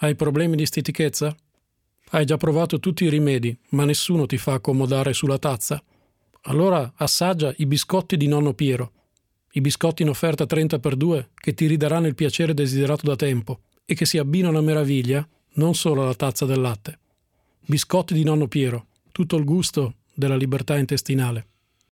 Hai problemi di stitichezza? Hai già provato tutti i rimedi, ma nessuno ti fa accomodare sulla tazza? Allora assaggia i biscotti di nonno Piero. I biscotti in offerta 30x2 che ti ridaranno il piacere desiderato da tempo e che si abbinano a meraviglia non solo alla tazza del latte. Biscotti di nonno Piero, tutto il gusto della libertà intestinale.